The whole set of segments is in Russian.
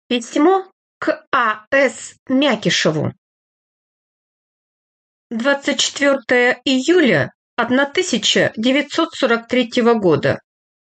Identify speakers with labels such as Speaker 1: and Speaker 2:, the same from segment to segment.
Speaker 1: Письмо к А.С. Мякишеву. 24 июля 1943 года.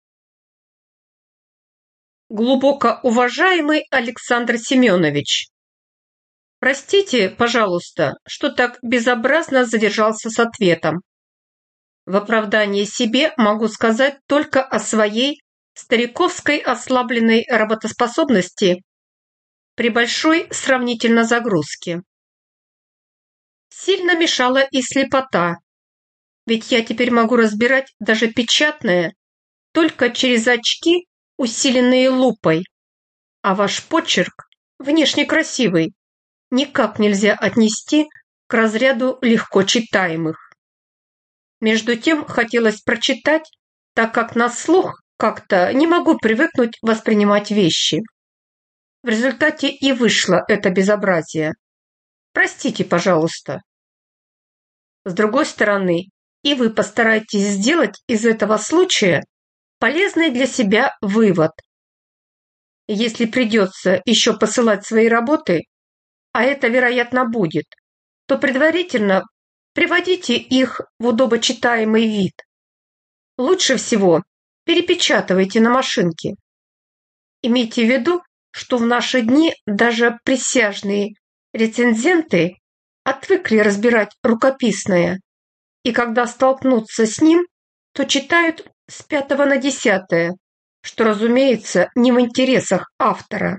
Speaker 1: Глубоко уважаемый Александр Семенович, простите, пожалуйста, что так безобразно задержался с ответом. В оправдании себе могу сказать только о своей стариковской ослабленной работоспособности при большой сравнительно загрузке. Сильно мешала и слепота, ведь я теперь могу разбирать даже печатное только через очки, усиленные лупой, а ваш почерк, внешне красивый, никак нельзя отнести к разряду легко читаемых. Между тем хотелось прочитать, так как на слух как-то не могу привыкнуть воспринимать вещи. В результате и вышло это безобразие. Простите, пожалуйста. С другой стороны, и вы постарайтесь сделать из этого случая полезный для себя вывод. Если придется еще посылать свои работы, а это, вероятно, будет, то предварительно приводите их в удобочитаемый вид. Лучше всего перепечатывайте на машинке. Имейте в виду, что в наши дни даже присяжные рецензенты отвыкли разбирать рукописное, и когда столкнутся с ним, то читают с 5 на 10, что, разумеется, не в интересах автора.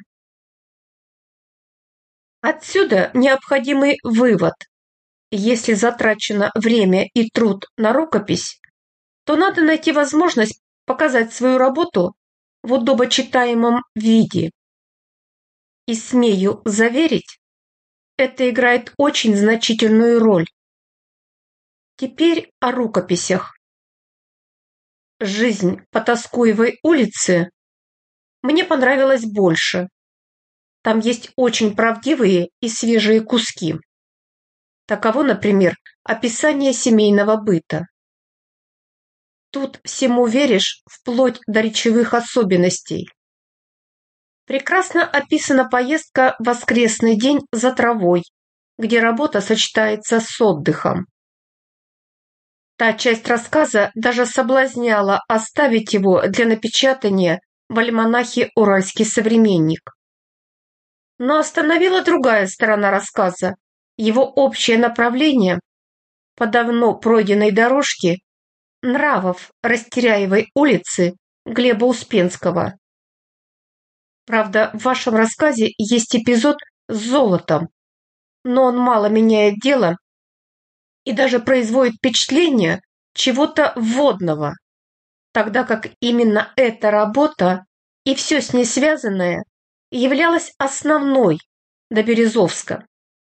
Speaker 1: Отсюда необходимый вывод. Если затрачено время и труд на рукопись, то надо найти возможность показать свою работу в удобочитаемом виде. И смею заверить, это играет очень значительную роль. Теперь о рукописях. «Жизнь по Тоскуевой улице» мне понравилась больше. Там есть очень правдивые и свежие куски. Таково, например, описание семейного быта. Тут всему веришь, вплоть до речевых особенностей. Прекрасно описана поездка в воскресный день за травой, где работа сочетается с отдыхом. Та часть рассказа даже соблазняла оставить его для напечатания в альманахе «Уральский современник». Но остановила другая сторона рассказа, его общее направление по давно пройденной дорожке нравов Растеряевой улицы Глеба Успенского. Правда, в вашем рассказе есть эпизод с золотом, но он мало меняет дело и даже производит впечатление чего-то вводного, тогда как именно эта работа и все с ней связанное являлась основной до Березовска.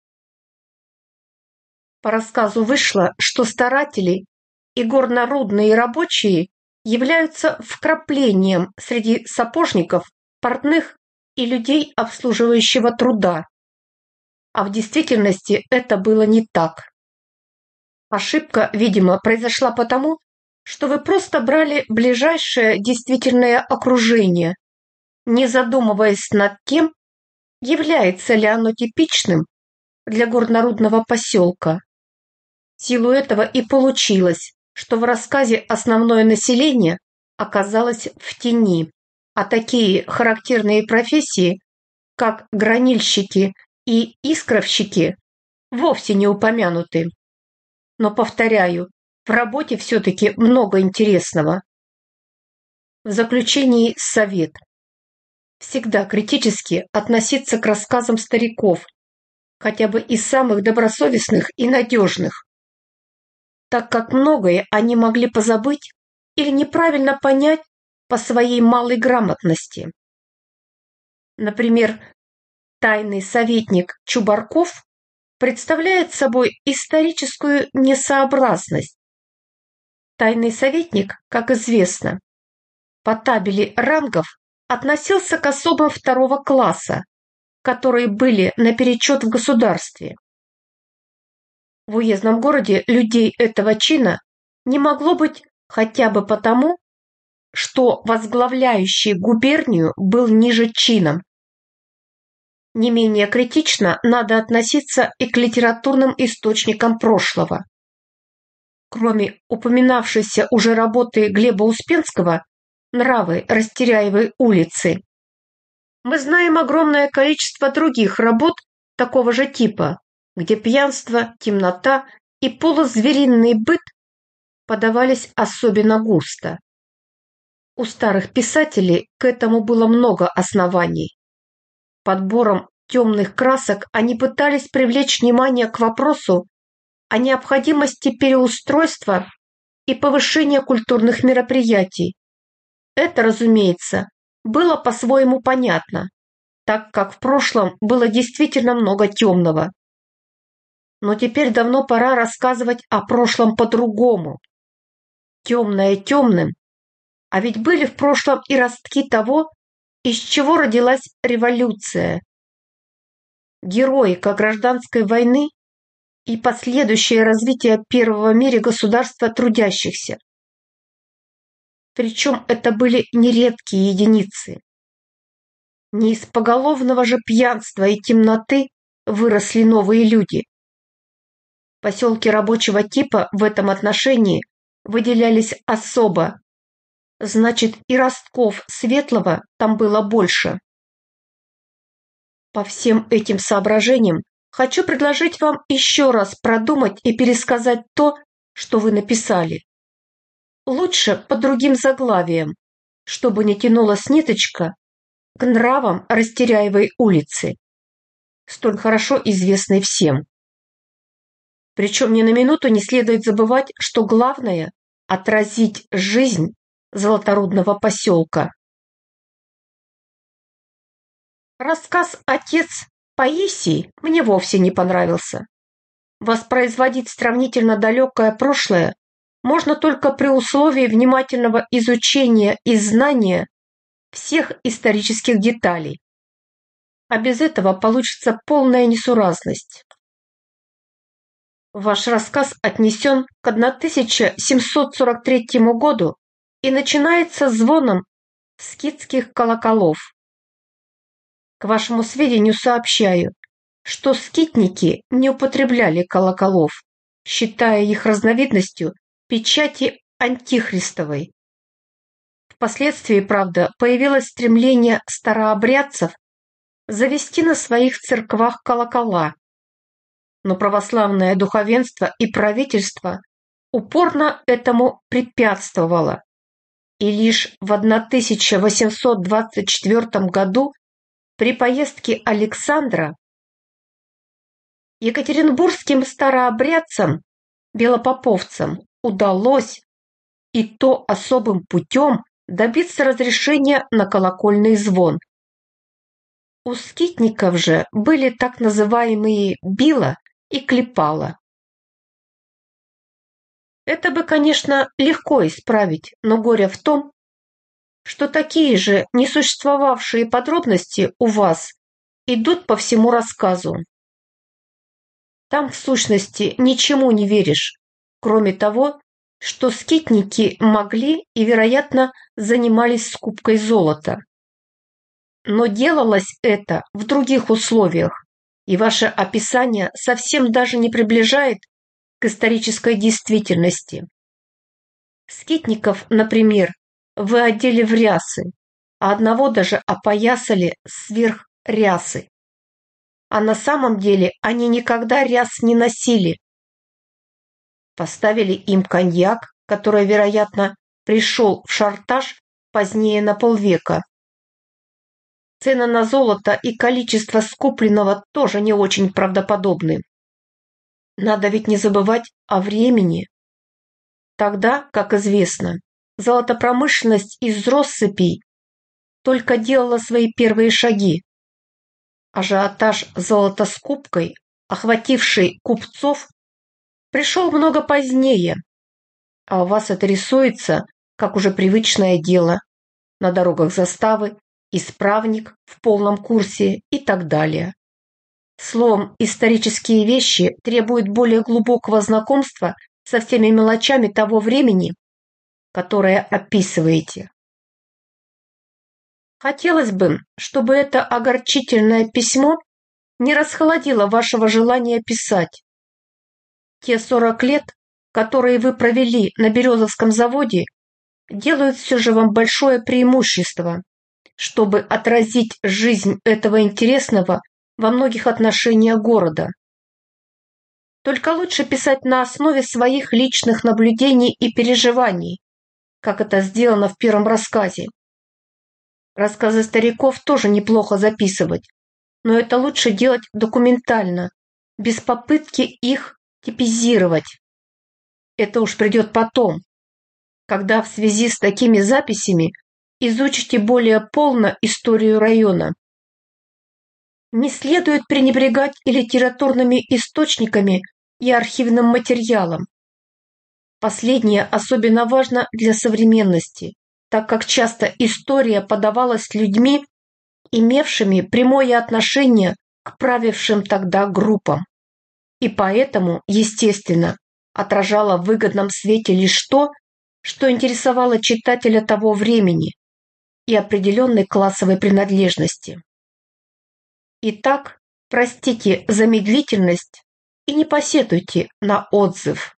Speaker 1: По рассказу вышло, что старатели и горнорудные рабочие являются вкраплением среди сапожников, портных и людей обслуживающего труда. А в действительности это было не так. Ошибка, видимо, произошла потому, что вы просто брали ближайшее действительное окружение, не задумываясь над тем, является ли оно типичным для горнорудного поселка. В силу этого и получилось, что в рассказе основное население оказалось в тени, а такие характерные профессии, как гранильщики и искровщики, вовсе не упомянуты. Но, повторяю, в работе все-таки много интересного. В заключении совет. Всегда критически относиться к рассказам стариков, хотя бы и самых добросовестных и надежных, так как многое они могли позабыть или неправильно понять по своей малой грамотности. Например, тайный советник Чубарков представляет собой историческую несообразность. Тайный советник, как известно, по табели рангов относился к особам второго класса, которые были наперечет в государстве. В уездном городе людей этого чина не могло быть хотя бы потому, что возглавляющий губернию был ниже чином. Не менее критично надо относиться и к литературным источникам прошлого. Кроме упоминавшейся уже работы Глеба Успенского «Нравы Растеряевой улицы», мы знаем огромное количество других работ такого же типа, где пьянство, темнота и полузвериный быт подавались особенно густо. У старых писателей к этому было много оснований. Подбором темных красок они пытались привлечь внимание к вопросу о необходимости переустройства и повышения культурных мероприятий. Это, разумеется, было по-своему понятно, так как в прошлом было действительно много темного. Но теперь давно пора рассказывать о прошлом по-другому. Темное темным, а ведь были в прошлом и ростки того, из чего родилась революция. Героика гражданской войны и последующее развитие первого в мире государства трудящихся. Причем это были нередкие единицы. Не из поголовного же пьянства и темноты выросли новые люди. Поселки рабочего типа в этом отношении выделялись особо. Значит, и ростков светлого там было больше. По всем этим соображениям хочу предложить вам еще раз продумать и пересказать то, что вы написали. Лучше под другим заглавием, чтобы не тянулась ниточка к нравам Растеряевой улицы, столь хорошо известной всем. Причем ни на минуту не следует забывать, что главное – отразить жизнь Золоторудного поселка. Рассказ «Отец Паисий» мне вовсе не понравился. Воспроизводить сравнительно далекое прошлое можно только при условии внимательного изучения и знания всех исторических деталей. А без этого получится полная несуразность. Ваш рассказ отнесен к 1743 году и начинается звоном скитских колоколов. К вашему сведению сообщаю, что скитники не употребляли колоколов, считая их разновидностью печати антихристовой. Впоследствии, правда, появилось стремление старообрядцев завести на своих церквах колокола, но православное духовенство и правительство упорно этому препятствовало, и лишь в 1824 году при поездке Александра екатеринбургским старообрядцам, белопоповцам, удалось, и то особым путем, добиться разрешения на колокольный звон. У скитников же были так называемые била и клепала. Это бы, конечно, легко исправить, но горе в том, что такие же несуществовавшие подробности у вас идут по всему рассказу. Там, в сущности, ничему не веришь, кроме того, что скитники могли и, вероятно, занимались скупкой золота. Но делалось это в других условиях, и ваше описание совсем даже не приближает к исторической действительности. Скитников, например, вы одели в рясы, а одного даже опоясали сверх рясы. А на самом деле они никогда ряс не носили. Поставили им коньяк, который, вероятно, пришел в Шартаж позднее на полвека. Цены на золото и количество скупленного тоже не очень правдоподобны. Надо ведь не забывать о времени. Тогда, как известно, золотопромышленность из россыпей только делала свои первые шаги. Ажиотаж золотоскупкой, охвативший купцов, пришел много позднее, а у вас это рисуется как уже привычное дело. На дорогах заставы, исправник в полном курсе и так далее. Словом, исторические вещи требуют более глубокого знакомства со всеми мелочами того времени, которое описываете. Хотелось бы, чтобы это огорчительное письмо не расхолодило вашего желания писать. Те 40 лет, которые вы провели на Березовском заводе, делают все же вам большое преимущество, чтобы отразить жизнь этого интересного во многих отношениях города. Только лучше писать на основе своих личных наблюдений и переживаний, как это сделано в первом рассказе. Рассказы стариков тоже неплохо записывать, но это лучше делать документально, без попытки их типизировать. Это уж придет потом, когда в связи с такими записями изучите более полно историю района. Не следует пренебрегать и литературными источниками, и архивным материалом. Последнее особенно важно для современности, так как часто история подавалась людьми, имевшими прямое отношение к правившим тогда группам, и поэтому, естественно, отражала в выгодном свете лишь то, что интересовало читателя того времени и определенной классовой принадлежности. Итак, простите за медлительность и не посетуйте на отзыв.